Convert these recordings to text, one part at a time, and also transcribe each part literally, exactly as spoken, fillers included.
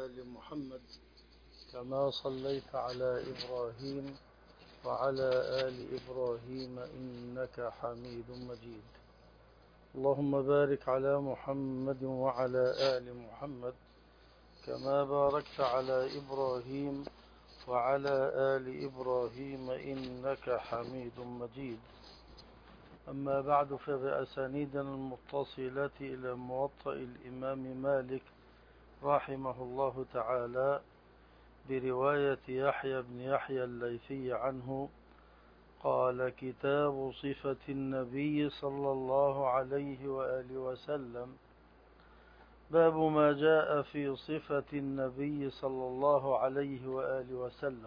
آل محمد كما صليت على إبراهيم وعلى آل إبراهيم إنك حميد مجيد. اللهم بارك على محمد وعلى آل محمد كما باركت على إبراهيم وعلى آل إبراهيم إنك حميد مجيد. أما بعد، فبأسانيدنا المتصلة إلى موطأ الإمام مالك رحمه الله تعالى برواية يحيى بن يحيى الليثي عنه قال: كتاب صفة النبي صلى الله عليه وآله وسلم. باب ما جاء في صفة النبي صلى الله عليه وآله وسلم.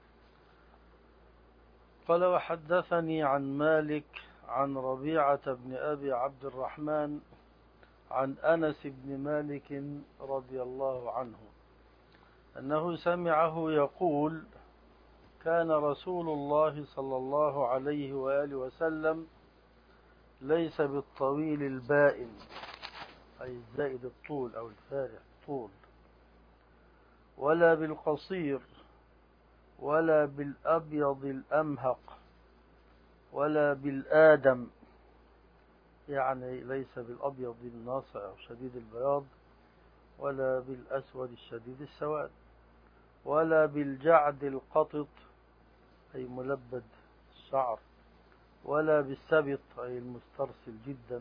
قال: وحدثني عن مالك عن ربيعة بن أبي عبد الرحمن عن أنس بن مالك رضي الله عنه أنه سمعه يقول: كان رسول الله صلى الله عليه وآله وسلم ليس بالطويل البائن، أي الزائد الطول أو الفارع الطول، ولا بالقصير، ولا بالأبيض الأمهق، ولا بالآدم، يعني ليس بالأبيض الناصع أو شديد البياض، ولا بالأسود الشديد السواد، ولا بالجعد القطط أي ملبد الشعر، ولا بالسبط أي المسترسل جدا،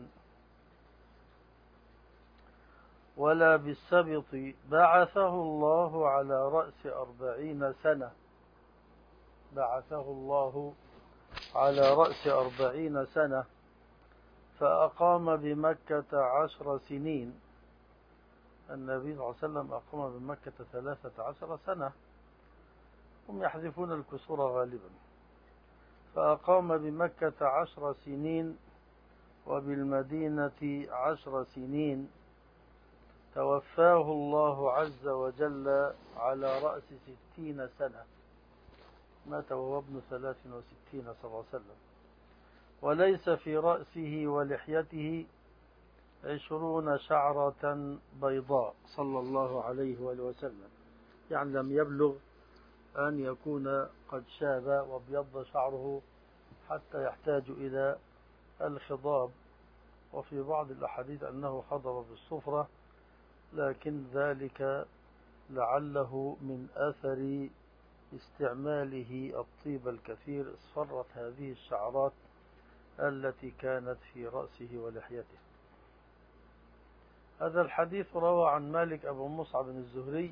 ولا بالسبط. بعثه الله على رأس أربعين سنة بعثه الله على رأس أربعين سنة فأقام بمكة عشر سنين. النبي صلى الله عليه وسلم أقام بمكة ثلاثة عشر سنة، هم يحذفون الكسور غالبا. فأقام بمكة عشر سنين وبالمدينة عشر سنين. توفاه الله عز وجل على رأس ستين سنة، مات وهو ابن ثلاث وستين صلى الله عليه وسلم. وليس في رأسه ولحيته عشرون شعرة بيضاء صلى الله عليه وآله وسلم، يعني لم يبلغ أن يكون قد شاب وابيض شعره حتى يحتاج إلى الخضاب. وفي بعض الأحاديث أنه خضب بالصفرة، لكن ذلك لعله من أثر استعماله الطيب الكثير، اصفرت هذه الشعرات التي كانت في رأسه ولحيته. هذا الحديث روى عن مالك أبو مصعب الزهري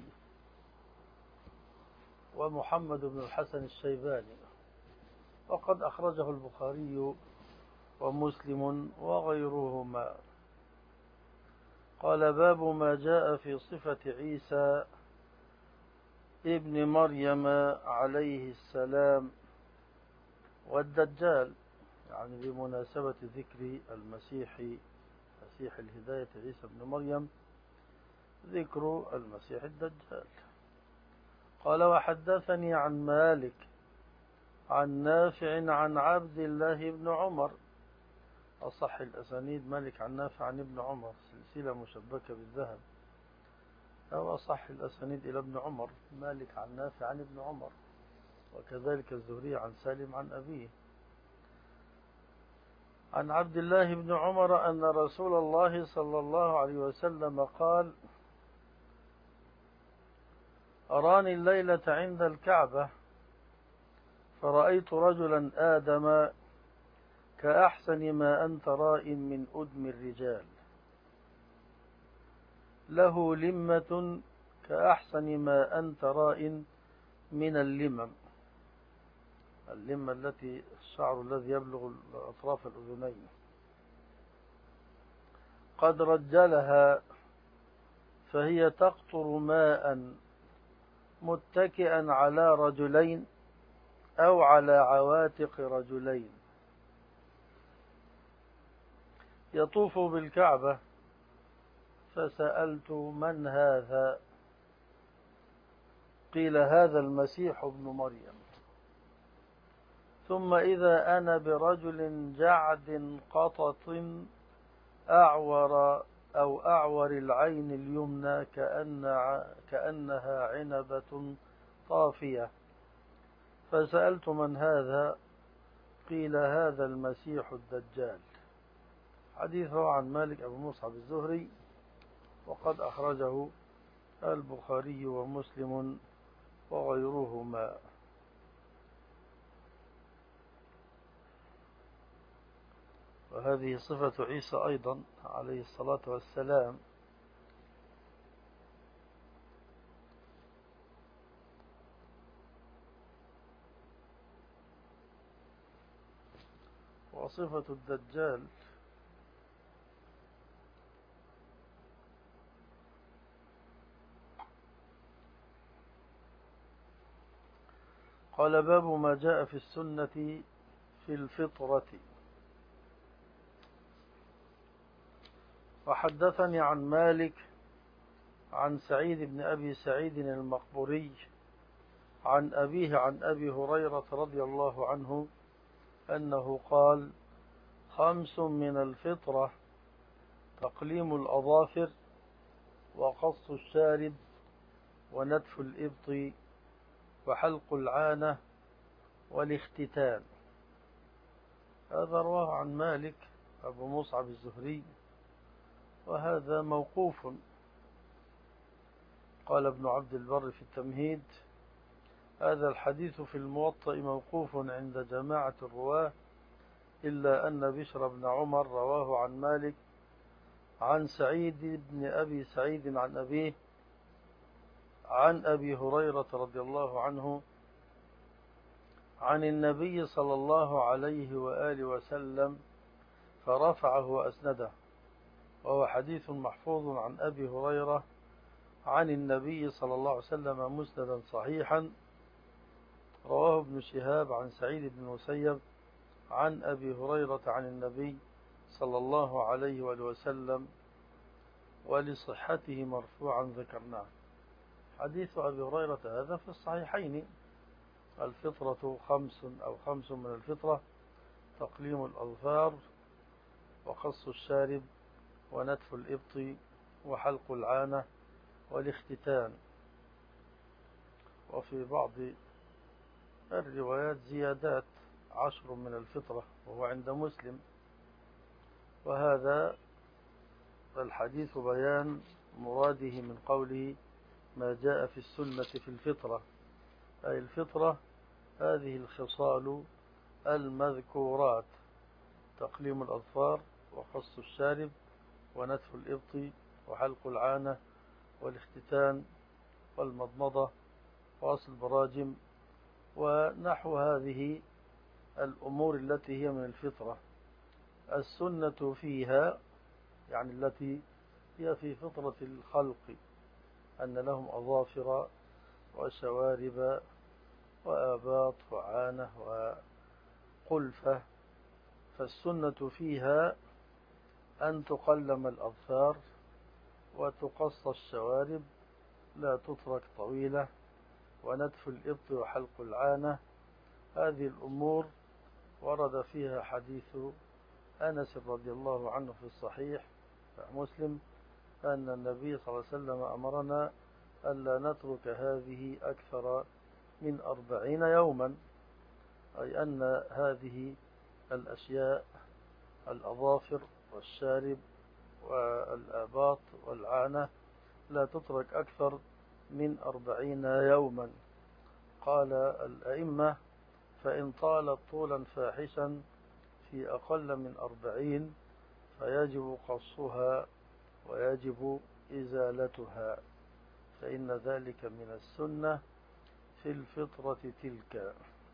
ومحمد بن الحسن الشيباني، وقد أخرجه البخاري ومسلم وغيرهما. قال: باب ما جاء في صفة عيسى ابن مريم عليه السلام والدجال، يعني بمناسبة ذكر المسيح مسيح الهداية عيسى ابن مريم، ذكر المسيح الدجال. قال: وحدثني عن مالك عن نافع عن عبد الله بن عمر. أصح الأسانيد مالك عن نافع عن ابن عمر، سلسلة مشبكة بالذهب، أو أصح الأسانيد إلى ابن عمر، مالك عن نافع عن ابن عمر، وكذلك الزهري عن سالم عن أبيه عن عبد الله بن عمر أن رسول الله صلى الله عليه وسلم قال: أراني الليلة عند الكعبة فرأيت رجلا آدم كأحسن ما أنت رائم من أدم الرجال، له لمة كأحسن ما أنت رائم من اللمم، اللمة التي الشعر الذي يبلغ أطراف الأذنين، قد رجلها فهي تقطر ماء، متكئا على رجلين أو على عواتق رجلين، يطوف بالكعبة. فسألت: من هذا؟ قيل: هذا المسيح ابن مريم. ثم إذا أنا برجل جعد قطط أعور أو أعور العين اليمنى كأن كأنها عنبة طافية. فسألت من هذا؟ قيل هذا المسيح الدجال. حديث رواه عن مالك أبو مصعب الزهري، وقد أخرجه البخاري ومسلم وغيرهما. وهذه صفة عيسى أيضا عليه الصلاة والسلام. وصفة الدجال قال باب ما جاء في السنة في الفطرة. وحدثني عن مالك عن سعيد بن أبي سعيد المقبوري عن أبيه عن أبي هريرة رضي الله عنه أنه قال: خمس من الفطرة: تقليم الأظافر، وقص الشارب، ونتف الإبط، وحلق العانة، والاختتان. هذا رواه عن مالك أبو مصعب الزهري، وهذا موقوف. قال ابن عبد البر في التمهيد: هذا الحديث في الموطأ موقوف عند جماعة الرواة، إلا أن بشر بن عمر رواه عن مالك عن سعيد بن أبي سعيد عن أبيه عن أبي هريرة رضي الله عنه عن النبي صلى الله عليه وآله وسلم، فرفعه وأسنده، وهو حديث محفوظ عن أبي هريرة عن النبي صلى الله عليه وسلم مسندا صحيحا. رواه ابن شهاب عن سعيد بن المسيب عن أبي هريرة عن النبي صلى الله عليه وآله وسلم، ولصحته مرفوعا ذكرناه. حديث أبي هريرة هذا في الصحيحين: الفطرة خمس أو خمس من الفطرة: تقليم الأظفار، وقص الشارب، ونتف الإبط، وحلق العانة، والاختتان. وفي بعض الروايات زيادات: عشر من الفطرة، وهو عند مسلم. وهذا الحديث بيان مراده من قوله ما جاء في السنة في الفطرة، أي الفطرة هذه الخصال المذكورات: تقليم الأظفار، وقص الشارب، ونتف الإبط، وحلق العانة، والاختتان، والمضمضة، وأصل البراجم، ونحو هذه الأمور التي هي من الفطرة. السنة فيها يعني التي هي في فطرة الخلق، أن لهم أظافر وشوارب وآباط وعانة وقلفة. فالسنة فيها أن تقلم الأظفار، وتقص الشوارب لا تترك طويلة، ونتف الإبط، وحلق العانة. هذه الأمور ورد فيها حديث أنس رضي الله عنه في الصحيح مسلم أن النبي صلى الله عليه وسلم أمرنا ألا نترك هذه أكثر من أربعين يوما، أي أن هذه الأشياء: الأظافر والشارب والآباط والعانة لا تترك أكثر من أربعين يوما. قال الأئمة: فإن طالت طولا فاحشا في أقل من أربعين فيجب قصها ويجب إزالتها، فإن ذلك من السنة في الفطرة تلك.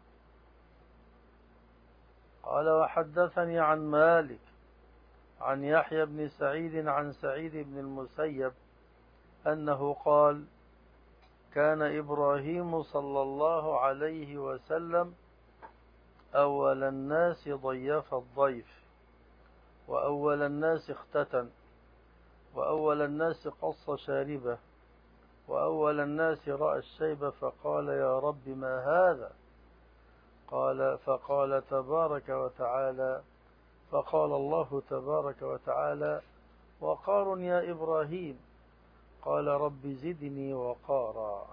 قال: وحدثني عن مالك عن يحيى بن سعيد عن سعيد بن المسيب أنه قال: كان إبراهيم صلى الله عليه وسلم أول الناس ضيف الضيف، وأول الناس اختتن، وأول الناس قص شاربه، وأول الناس رأى الشيب فقال: يا رب ما هذا؟ قال فقال تبارك وتعالى فقال الله تبارك وتعالى: وقار يا إبراهيم؟ قال رب زدني وقارا.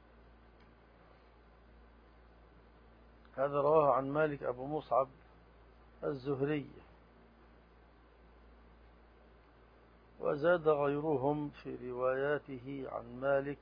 هذا رواه عن مالك أبو مصعب الزهري. وزاد غيرهم في رواياته عن مالك: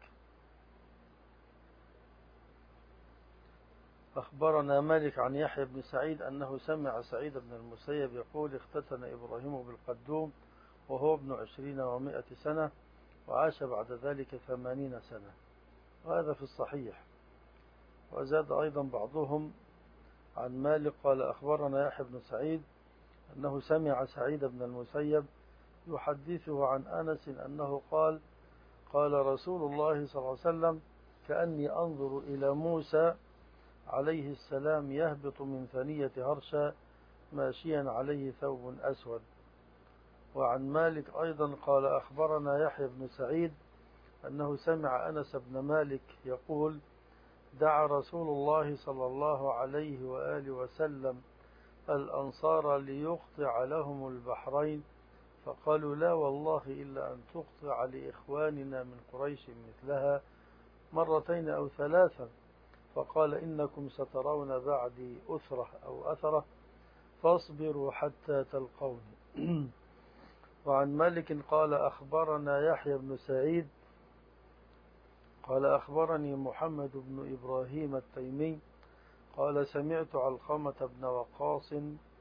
أخبرنا مالك عن يحيى بن سعيد أنه سمع سعيد بن المسيب يقول: اختتن إبراهيم بالقدوم وهو ابن عشرين ومائة سنة، وعاش بعد ذلك ثمانين سنة، وهذا في الصحيح. وزاد أيضا بعضهم عن مالك قال: أخبرنا يحيى بن سعيد أنه سمع سعيد بن المسيب يحدثه عن أنس أنه قال: قال رسول الله صلى الله عليه وسلم: كأني أنظر إلى موسى عليه السلام يهبط من ثنية هرشا ماشيا عليه ثوب أسود. وعن مالك أيضا قال: أخبرنا يحيى بن سعيد أنه سمع أنس بن مالك يقول: دعا رسول الله صلى الله عليه وآله وسلم الأنصار ليقطع لهم البحرين، فقالوا: لا والله إلا أن تقطع لإخواننا من قريش مثلها مرتين أو ثلاثا. فقال: إنكم سترون بعدي أثرة أو أثرة، فاصبروا حتى تلقوني. وعن مالك قال: أخبرنا يحيى بن سعيد قال: أخبرني محمد بن إبراهيم التيمي قال: سمعت علقمة بن وقاص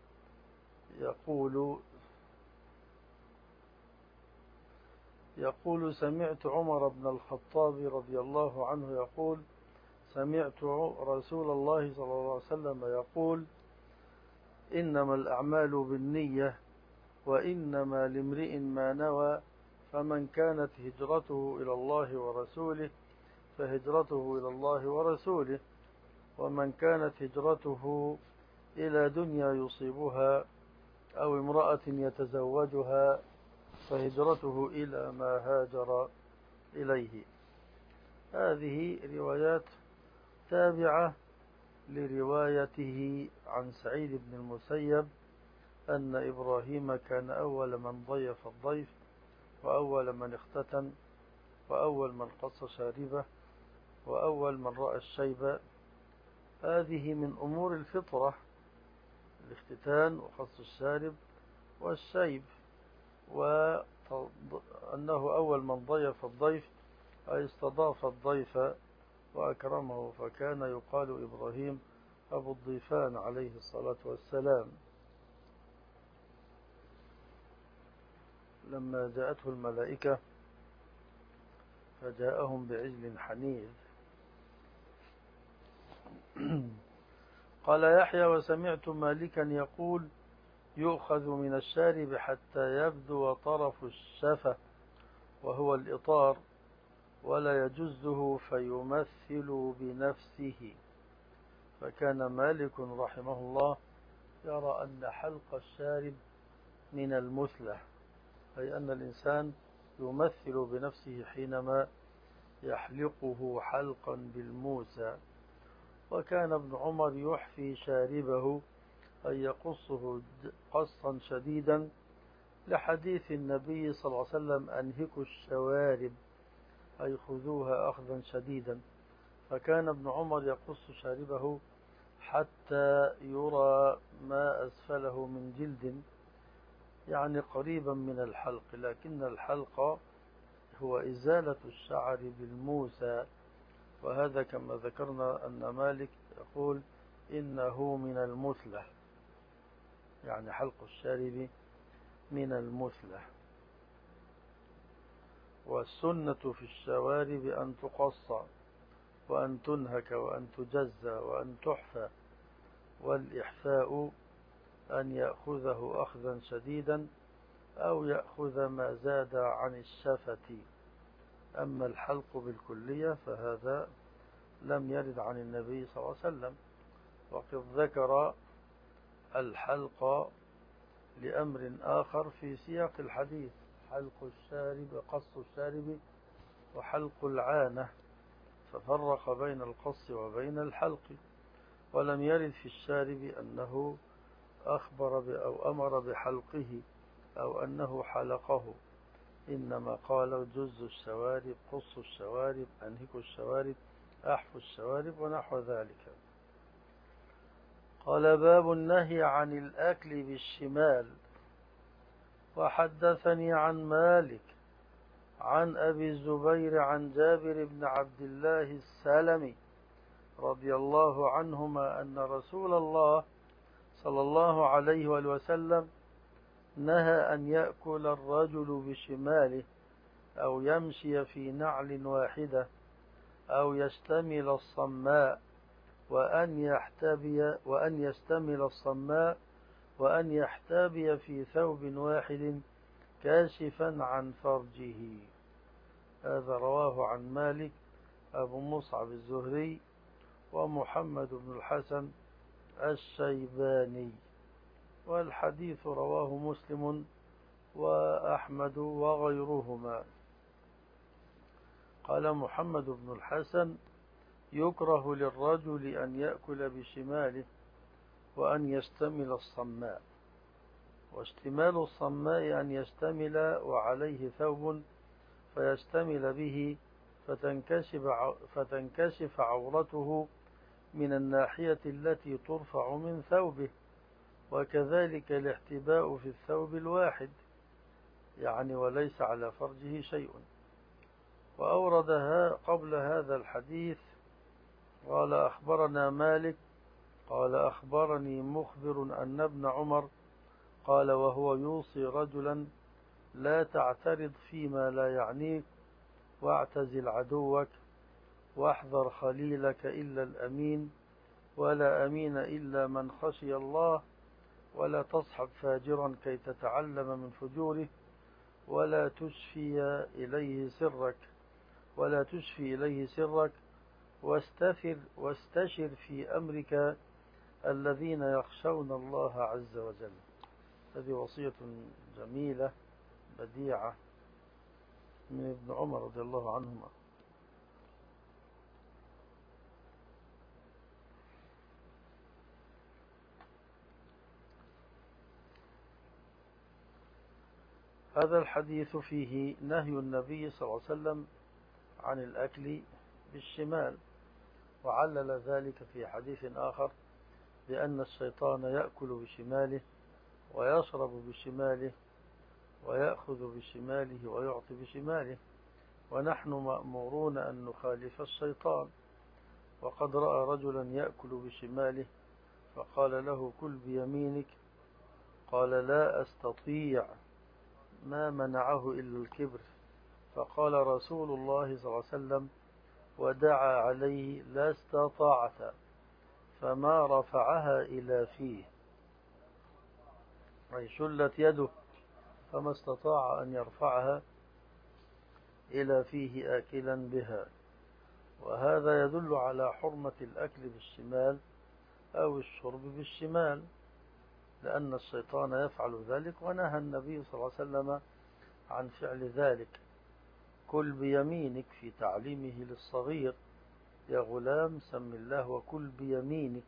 يقول يقول سمعت عمر بن الخطاب رضي الله عنه يقول: سمعت رسول الله صلى الله عليه وسلم يقول: إنما الأعمال بالنية وإنما لامرئ ما نوى، فمن كانت هجرته إلى الله ورسوله فهجرته إلى الله ورسوله، ومن كانت هجرته إلى دنيا يصيبها أو امرأة يتزوجها فهجرته إلى ما هاجر إليه. هذه روايات تابعة لروايته عن سعيد بن المسيب أن إبراهيم كان أول من ضيف الضيف، وأول من اختتن، وأول من قص شاربه، وأول من رأى الشيب. هذه من أمور الفطرة: الاختتان وقص الشارب والشيب. وأنه أول من ضيف الضيف أي استضاف الضيف وأكرمه، فكان يقال إبراهيم أبو الضيفان عليه الصلاة والسلام. لما جاءته الملائكة فجاءهم بعجل حنيذ. قال يحيى: وسمعت مالكا يقول: يؤخذ من الشارب حتى يبدو طرف الشفة وهو الإطار، ولا يجزه فيمثل بنفسه. فكان مالك رحمه الله يرى أن حلق الشارب من المثلة، أي أن الإنسان يمثل بنفسه حينما يحلقه حلقا بالموسى. وكان ابن عمر يحفي شاربه أي يقصه قصا شديدا، لحديث النبي صلى الله عليه وسلم: أنهكوا الشوارب أي خذوها أخذا شديدا. فكان ابن عمر يقص شاربه حتى يرى ما أسفله من جلد، يعني قريبا من الحلق، لكن الحلق هو إزالة الشعر بالموسى. وهذا كما ذكرنا أن مالك يقول: إنه من المثلة، يعني حلق الشارب من المثلة. والسنة في الشوارب أن تقص وأن تنهك وأن تجزى وأن تحفى، والإحفاء أن يأخذه أخذا شديدا أو يأخذ ما زاد عن الشفة. أما الحلق بالكلية فهذا لم يرد عن النبي صلى الله عليه وسلم. وقد ذكر الحلق لأمر آخر في سياق الحديث: حلق الشارب، قص الشارب، وحلق العانة، ففرق بين القص وبين الحلق. ولم يرد في الشارب أنه أخبر أو أمر بحلقه أو أنه حلقه، إنما قالوا جز الشوارب، قص الشوارب، أنهكوا الشوارب، أحفوا الشوارب ونحو ذلك. قال باب النهي عن الأكل بالشمال. وحدثني عن مالك عن أبي الزبير عن جابر بن عبد الله السلمي رضي الله عنهما أن رسول الله صلى الله عليه وسلم نهى أن يأكل الرجل بشماله أو يمشي في نعل واحدة أو يشتمل الصماء وأن يحتبي وأن يشتمل الصماء وأن يحتبي في ثوب واحد كاشفا عن فرجه. هذا رواه عن مالك أبو مصعب الزهري ومحمد بن الحسن الشيباني، والحديث رواه مسلم وأحمد وغيرهما. قال محمد بن الحسن: يكره للرجل أن يأكل بشماله وأن يشتمل الصماء. واشتمال الصماء أن يشتمل وعليه ثوب فيشتمل به فتنكشف فتنكشف عورته من الناحية التي ترفع من ثوبه، وكذلك الاحتباء في الثوب الواحد، يعني وليس على فرجه شيء. وأوردها قبل هذا الحديث قال: أخبرنا مالك قال أخبرني مخبر أن ابن عمر قال وهو يوصي رجلا: لا تعترض فيما لا يعنيك، واعتزل عدوك، واحذر خليلك إلا الأمين، ولا أمين إلا من خشي الله، ولا تصحب فاجرا كي تتعلم من فجوره، ولا تشفي إليه سرك ولا تشفي إليه سرك واستفر واستشر في أمرك الذين يخشون الله عز وجل. هذه وصية جميلة بديعة من ابن عمر رضي الله عنهما. هذا الحديث فيه نهي النبي صلى الله عليه وسلم عن الأكل بالشمال، وعلل ذلك في حديث آخر بأن الشيطان يأكل بشماله ويشرب بشماله ويأخذ بشماله ويعطي بشماله، ونحن مأمورون أن نخالف الشيطان. وقد رأى رجلا يأكل بشماله فقال له: كل بيمينك، قال: لا أستطيع، ما منعه إلا الكبر. فقال رسول الله صلى الله عليه وسلم: ودعا عليه: لا استطاعت، فما رفعها إلى فيه، أي شلت يده فما استطاع أن يرفعها إلى فيه آكلا بها. وهذا يدل على حرمة الأكل بالشمال أو الشرب بالشمال، لأن الشيطان يفعل ذلك، ونهى النبي صلى الله عليه وسلم عن فعل ذلك. كل بيمينك في تعليمه للصغير: يا غلام سم الله وكل بيمينك.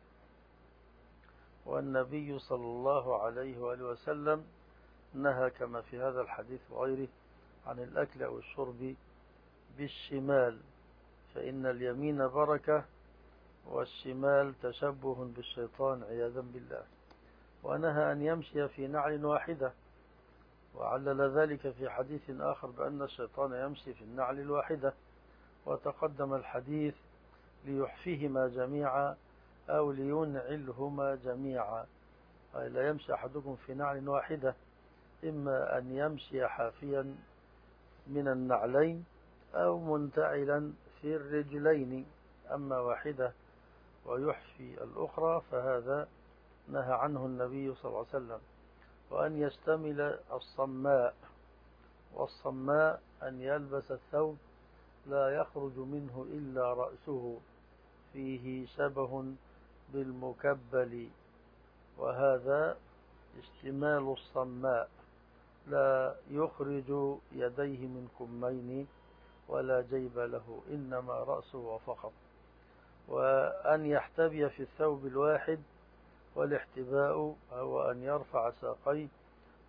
والنبي صلى الله عليه وآله وسلم نهى كما في هذا الحديث وغيره عن الأكل أو الشرب بالشمال، فإن اليمين بركة والشمال تشبه بالشيطان عياذا بالله. ونهى أن يمشي في نعل واحدة، وعلل ذلك في حديث آخر بأن الشيطان يمشي في النعل الواحدة، وتقدم الحديث ليحفيهما جميعا أو لينعلهما جميعا، أي لا يمشي أحدكم في نعل واحدة، إما أن يمشي حافيا من النعلين أو منتعلا في الرجلين، أما واحدة ويحفي الأخرى فهذا نهى عنه النبي صلى الله عليه وسلم. وأن يشتمل الصماء، والصماء أن يلبس الثوب لا يخرج منه إلا رأسه، فيه شبه بالمكبل، وهذا اشتمال الصماء، لا يخرج يديه من كمين ولا جيب له، إنما رأسه فقط. وأن يحتبي في الثوب الواحد، والاحتباء هو أن يرفع ساقيه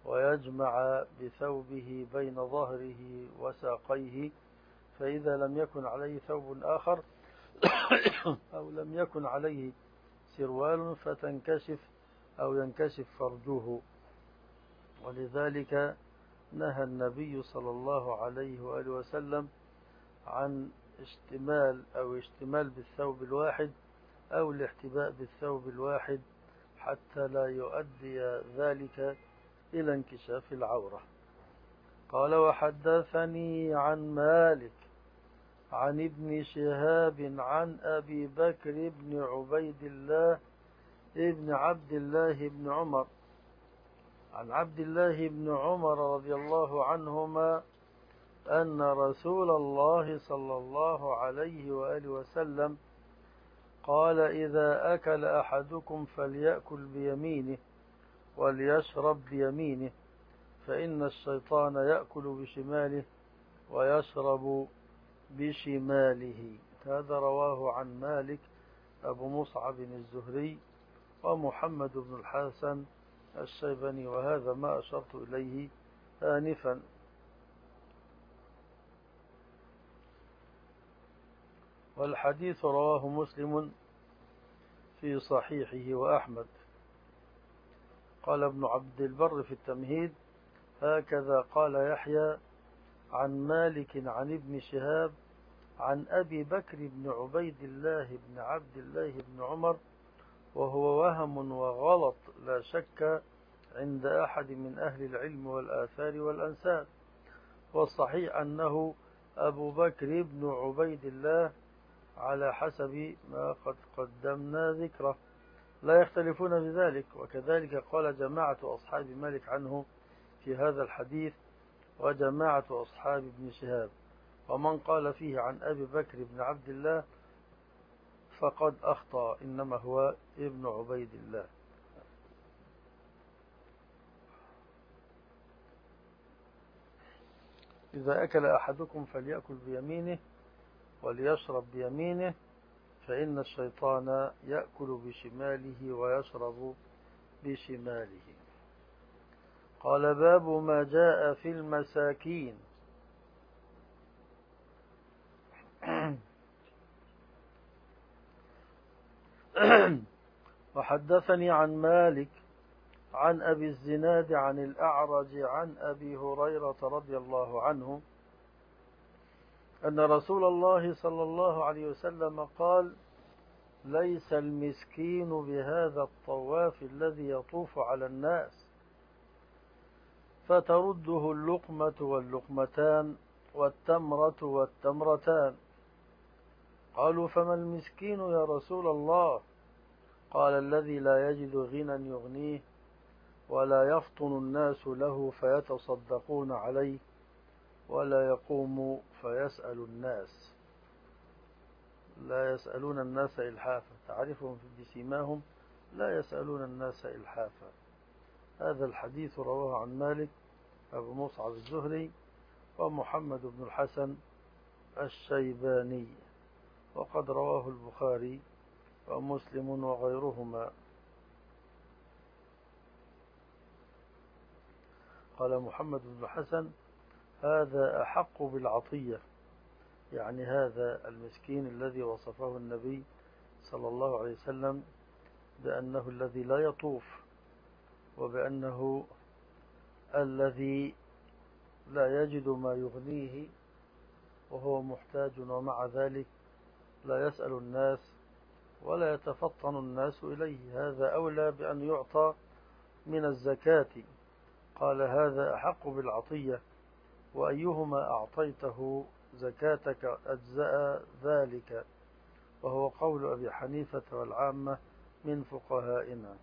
ويجمع بثوبه بين ظهره وساقيه، فإذا لم يكن عليه ثوب آخر أو لم يكن عليه سروال فتنكشف أو ينكشف فرجه. ولذلك نهى النبي صلى الله عليه وآله وسلم عن اشتمال أو اشتمال بالثوب الواحد أو الاحتباء بالثوب الواحد حتى لا يؤدي ذلك إلى انكشاف العورة. قال وحدثني عن مالك عن ابن شهاب عن أبي بكر بن عبيد الله ابن عبد الله بن عمر عن عبد الله بن عمر رضي الله عنهما أن رسول الله صلى الله عليه وآله وسلم قال إذا أكل أحدكم فليأكل بيمينه وليشرب بيمينه، فإن الشيطان يأكل بشماله ويشرب بشماله. هذا رواه عن مالك أبو مصعب الزهري ومحمد بن الحسن الشيباني، وهذا ما أشرت إليه آنفا. والحديث رواه مسلم في صحيحه وأحمد. قال ابن عبد البر في التمهيد هكذا قال يحيى عن مالك عن ابن شهاب عن أبي بكر بن عبيد الله بن عبد الله بن عمر، وهو وهم وغلط لا شك عند أحد من أهل العلم والآثار والأنساب، والصحيح أنه أبو بكر بن عبيد الله على حسب ما قد قدمنا ذكره، لا يختلفون بذلك. وكذلك قال جماعة أصحاب مالك عنه في هذا الحديث وجماعة أصحاب ابن شهاب، ومن قال فيه عن أبي بكر بن عبد الله فقد أخطأ، إنما هو ابن عبيد الله. إذا أكل أحدكم فليأكل بيمينه وليشرب بيمينه، فإن الشيطان يأكل بشماله ويشرب بشماله. قال باب ما جاء في المساكين. وحدثني عن مالك عن أبي الزناد عن الأعرج عن أبي هريرة رضي الله عنه أن رسول الله صلى الله عليه وسلم قال ليس المسكين بهذا الطواف الذي يطوف على الناس فترده اللقمة واللقمتان والتمرة والتمرتان. قالوا فما المسكين يا رسول الله؟ قال الذي لا يجد غنى يغنيه ولا يفطن الناس له فيتصدقون عليه ولا يقوم فيسأل الناس. لا يسألون الناس إلحافا، تعرفهم بسيماهم لا يسألون الناس إلحافا. هذا الحديث رواه عن مالك أبو مصعب الزهري ومحمد بن الحسن الشيباني، وقد رواه البخاري ومسلم وغيرهما. قال محمد بن الحسن هذا أحق بالعطية، يعني هذا المسكين الذي وصفه النبي صلى الله عليه وسلم بأنه الذي لا يطوف، وبأنه الذي لا يجد ما يغنيه وهو محتاج، ومع ذلك لا يسأل الناس ولا يتفطن الناس إليه، هذا أولى بأن يعطى من الزكاة. قال هذا أحق بالعطية، وأيهما أعطيته زكاتك أجزاء ذلك، وهو قول أبي حنيفة والعامة من فقهائنا.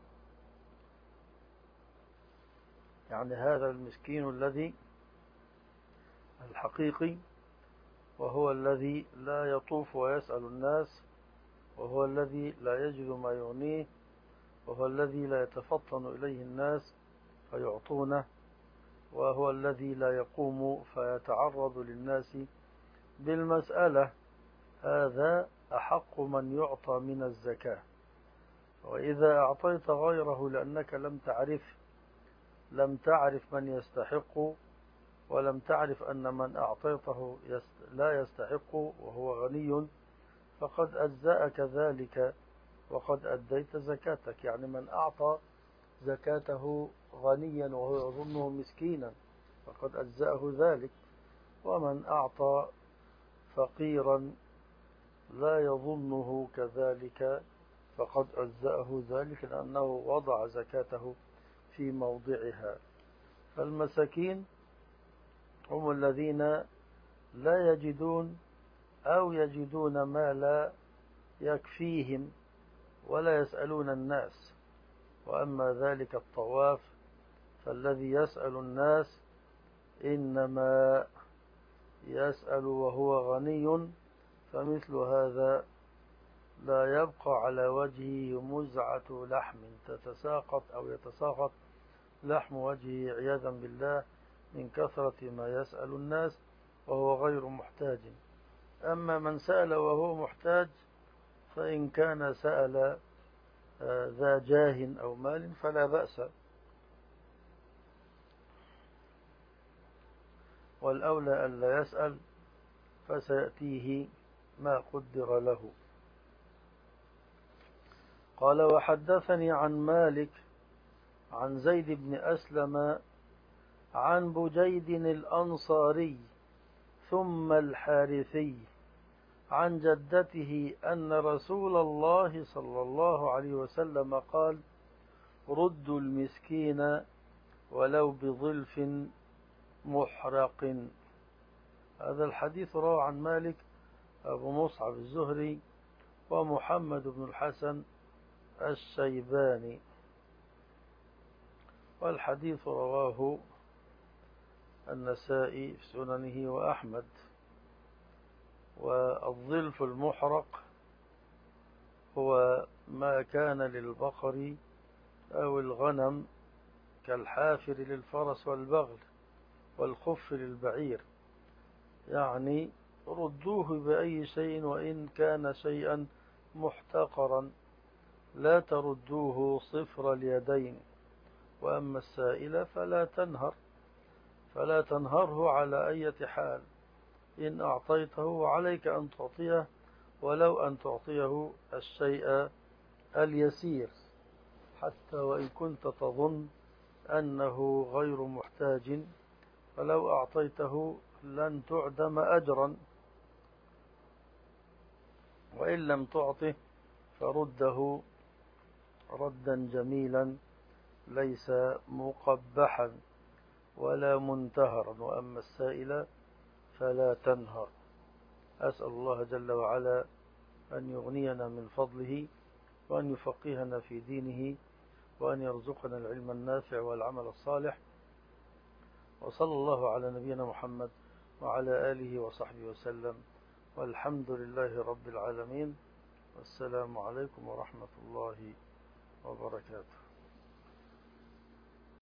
يعني هذا المسكين الذي الحقيقي، وهو الذي لا يطوف ويسأل الناس، وهو الذي لا يجد ما يغنيه، وهو الذي لا يتفطن إليه الناس فيعطونه، وهو الذي لا يقوم فيتعرض للناس بالمسألة. هذا أحق من يعطى من الزكاة. وإذا أعطيت غيره لأنك لم تعرف لم تعرف من يستحق، ولم تعرف أن من أعطيته لا يستحق وهو غني، فقد أجزأك ذلك وقد أديت زكاتك. يعني من أعطى زكاته غنيا وهو يظنه مسكينا فقد أجزأه ذلك، ومن أعطى فقيرا لا يظنه كذلك فقد أجزأه ذلك، لأنه وضع زكاته في موضعها. فالمساكين هم الذين لا يجدون أو يجدون ما لا يكفيهم ولا يسألون الناس. وأما ذلك الطواف فالذي يسأل الناس إنما يسأل وهو غني، فمثل هذا لا يبقى على وجهه مزعة لحم تتساقط أو يتساقط لحم وجهه عياذا بالله من كثرة ما يسأل الناس وهو غير محتاج. أما من سأل وهو محتاج فإن كان سأل ذا جاه أو مال فلا بأس، والأولى ألا يسأل فسيأتيه ما قدر له. قال وحدثني عن مالك عن زيد بن أسلم عن بجيد الأنصاري ثم الحارثي عن جدته أن رسول الله صلى الله عليه وسلم قال ردوا المسكين ولو بظلف محرق. هذا الحديث رواه عن مالك أبو مصعب الزهري ومحمد بن الحسن الشيباني، والحديث رواه النسائي في سننه وأحمد. والظلف المحرق هو ما كان للبقر أو الغنم كالحافر للفرس والبغل والخف للبعير، يعني ردوه بأي شيء وإن كان شيئا محتقرا، لا تردوه صفر اليدين. وأما السائل فلا تنهر فلا تنهره على أي حال، إن أعطيته وعليك أن تعطيه ولو أن تعطيه الشيء اليسير، حتى وإن كنت تظن أنه غير محتاج، فلو أعطيته لن تعدم أجرا، وإن لم تعطه فرده ردا جميلا ليس مقبحا ولا منتهرا. وأما السائل فلا تنهر. أسأل الله جل وعلا أن يغنينا من فضله وأن يفقهنا في دينه وأن يرزقنا العلم النافع والعمل الصالح. وصلى الله على نبينا محمد وعلى آله وصحبه وسلم، والحمد لله رب العالمين، والسلام عليكم ورحمة الله وبركاته.